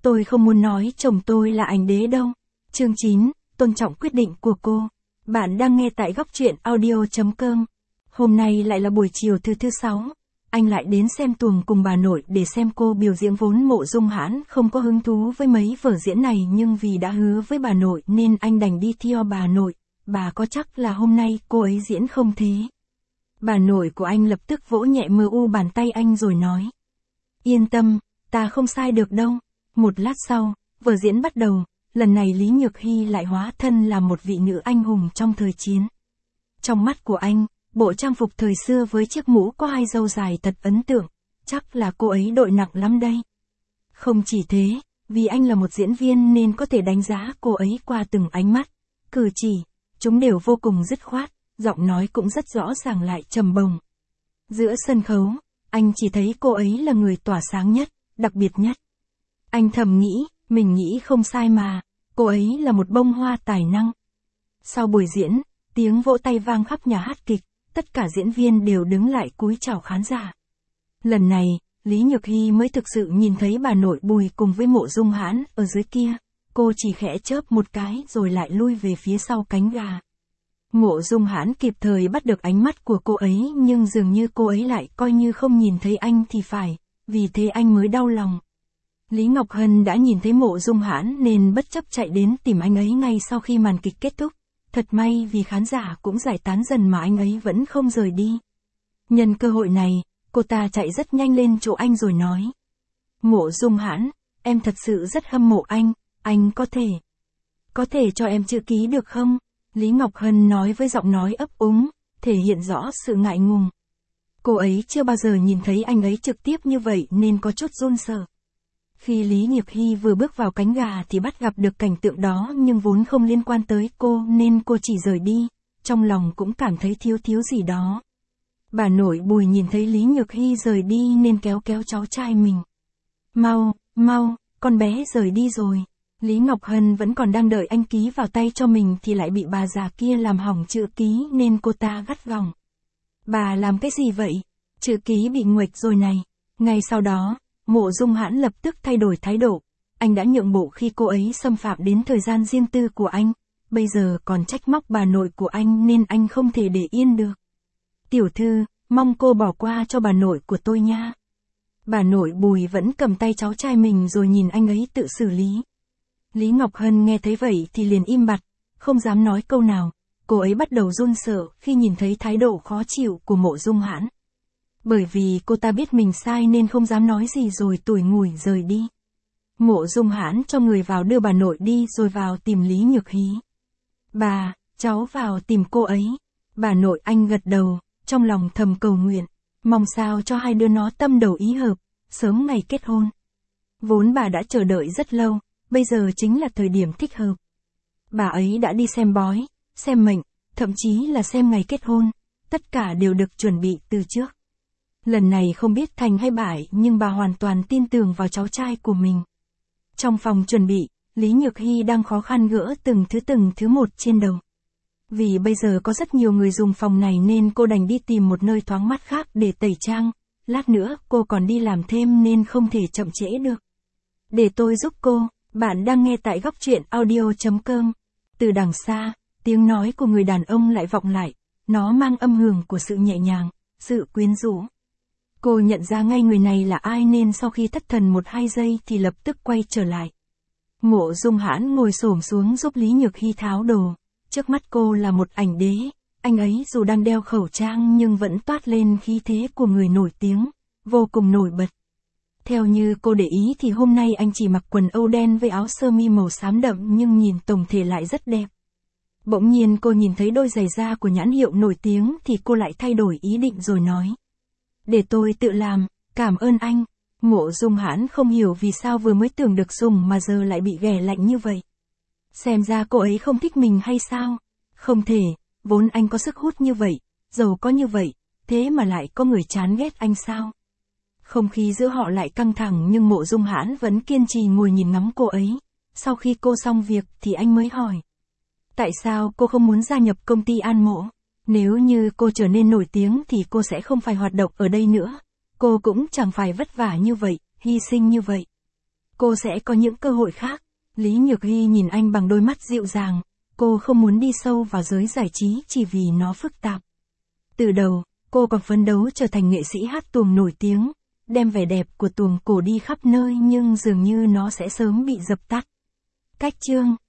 Tôi không muốn nói chồng tôi là ảnh đế đâu. Chương 9, tôn trọng quyết định của cô. Bạn đang nghe tại góc truyện audio.com. Hôm nay lại là buổi chiều thứ sáu. Anh lại đến xem tuồng cùng bà nội để xem cô biểu diễn, vốn Mộ Dung Hãn không có hứng thú với mấy vở diễn này, nhưng vì đã hứa với bà nội nên anh đành đi theo bà nội. Bà có chắc là hôm nay cô ấy diễn không thế? Bà nội của anh lập tức vỗ nhẹ bàn tay anh rồi nói. Yên tâm, ta không sai được đâu. Một lát sau, vở diễn bắt đầu, lần này Lý Nhược Hy lại hóa thân là một vị nữ anh hùng trong thời chiến. Trong mắt của anh, bộ trang phục thời xưa với chiếc mũ có hai râu dài thật ấn tượng, chắc là cô ấy đội nặng lắm đây. Không chỉ thế, vì anh là một diễn viên nên có thể đánh giá cô ấy qua từng ánh mắt, cử chỉ, chúng đều vô cùng dứt khoát, giọng nói cũng rất rõ ràng lại trầm bồng. Giữa sân khấu, anh chỉ thấy cô ấy là người tỏa sáng nhất, đặc biệt nhất. Anh thầm nghĩ, mình nghĩ không sai mà, cô ấy là một bông hoa tài năng. Sau buổi diễn, tiếng vỗ tay vang khắp nhà hát kịch, tất cả diễn viên đều đứng lại cúi chào khán giả. Lần này, Lý Nhược Hy mới thực sự nhìn thấy bà nội Bùi cùng với Mộ Dung Hãn ở dưới kia, cô chỉ khẽ chớp một cái rồi lại lui về phía sau cánh gà. Mộ Dung Hãn kịp thời bắt được ánh mắt của cô ấy, nhưng dường như cô ấy lại coi như không nhìn thấy anh thì phải, vì thế anh mới đau lòng. Lý Ngọc Hân đã nhìn thấy Mộ Dung Hãn nên bất chấp chạy đến tìm anh ấy ngay sau khi màn kịch kết thúc. Thật may vì khán giả cũng giải tán dần mà anh ấy vẫn không rời đi. Nhân cơ hội này, cô ta chạy rất nhanh lên chỗ anh rồi nói. Mộ Dung Hãn, em thật sự rất hâm mộ anh có thể cho em chữ ký được không? Lý Ngọc Hân nói với giọng nói ấp úng, thể hiện rõ sự ngại ngùng. Cô ấy chưa bao giờ nhìn thấy anh ấy trực tiếp như vậy nên có chút run sợ. Khi Lý Nhược Hy vừa bước vào cánh gà thì bắt gặp được cảnh tượng đó, nhưng vốn không liên quan tới cô nên cô chỉ rời đi, trong lòng cũng cảm thấy thiếu gì đó. Bà nội Bùi nhìn thấy Lý Nhược Hy rời đi nên kéo cháu trai mình. Mau, con bé rời đi rồi. Lý Ngọc Hân vẫn còn đang đợi anh ký vào tay cho mình thì lại bị bà già kia làm hỏng chữ ký nên cô ta gắt gỏng. Bà làm cái gì vậy? Chữ ký bị nguệch rồi này. Ngay sau đó, Mộ Dung Hãn lập tức thay đổi thái độ. Anh đã nhượng bộ khi cô ấy xâm phạm đến thời gian riêng tư của anh, bây giờ còn trách móc bà nội của anh nên anh không thể để yên được. Tiểu thư, mong cô bỏ qua cho bà nội của tôi nha. Bà nội Bùi vẫn cầm tay cháu trai mình rồi nhìn anh ấy tự xử lý. Lý Ngọc Hân nghe thấy vậy thì liền im bặt, không dám nói câu nào. Cô ấy bắt đầu run sợ khi nhìn thấy thái độ khó chịu của Mộ Dung Hãn. Bởi vì cô ta biết mình sai nên không dám nói gì rồi tủi ngủi rời đi. Mộ Dung Hãn cho người vào đưa bà nội đi rồi vào tìm Lý Nhược Hy. Bà, cháu vào tìm cô ấy. Bà nội anh gật đầu, trong lòng thầm cầu nguyện, mong sao cho hai đứa nó tâm đầu ý hợp, sớm ngày kết hôn. Vốn bà đã chờ đợi rất lâu, bây giờ chính là thời điểm thích hợp. Bà ấy đã đi xem bói, xem mệnh, thậm chí là xem ngày kết hôn, tất cả đều được chuẩn bị từ trước. Lần này không biết thành hay bại nhưng bà hoàn toàn tin tưởng vào cháu trai của mình. Trong phòng chuẩn bị, Lý Nhược Hy đang khó khăn gỡ từng thứ một trên đầu. Vì bây giờ có rất nhiều người dùng phòng này nên cô đành đi tìm một nơi thoáng mát khác để tẩy trang. Lát nữa cô còn đi làm thêm nên không thể chậm trễ được. Để tôi giúp cô, bạn đang nghe tại góc truyện audio.com. Từ đằng xa, tiếng nói của người đàn ông lại vọng lại. Nó mang âm hưởng của sự nhẹ nhàng, sự quyến rũ. Cô nhận ra ngay người này là ai nên sau khi thất thần 1-2 giây thì lập tức quay trở lại. Mộ Dung Hãn ngồi xổm xuống giúp Lý Nhược Hy tháo đồ. Trước mắt cô là một ảnh đế, anh ấy dù đang đeo khẩu trang nhưng vẫn toát lên khí thế của người nổi tiếng, vô cùng nổi bật. Theo như cô để ý thì hôm nay anh chỉ mặc quần âu đen với áo sơ mi màu xám đậm nhưng nhìn tổng thể lại rất đẹp. Bỗng nhiên cô nhìn thấy đôi giày da của nhãn hiệu nổi tiếng thì cô lại thay đổi ý định rồi nói. Để tôi tự làm, cảm ơn anh. Mộ Dung Hãn không hiểu vì sao vừa mới tưởng được dùng mà giờ lại bị ghẻ lạnh như vậy. Xem ra cô ấy không thích mình hay sao? Không thể, vốn anh có sức hút như vậy, giàu có như vậy, thế mà lại có người chán ghét anh sao? Không khí giữa họ lại căng thẳng nhưng Mộ Dung Hãn vẫn kiên trì ngồi nhìn ngắm cô ấy. Sau khi cô xong việc thì anh mới hỏi. Tại sao cô không muốn gia nhập công ty An Mộ? Nếu như cô trở nên nổi tiếng thì cô sẽ không phải hoạt động ở đây nữa. Cô cũng chẳng phải vất vả như vậy, hy sinh như vậy. Cô sẽ có những cơ hội khác. Lý Nhược Hy nhìn anh bằng đôi mắt dịu dàng. Cô không muốn đi sâu vào giới giải trí chỉ vì nó phức tạp. Từ đầu, cô còn phấn đấu trở thành nghệ sĩ hát tuồng nổi tiếng, đem vẻ đẹp của tuồng cổ đi khắp nơi nhưng dường như nó sẽ sớm bị dập tắt. Cách chương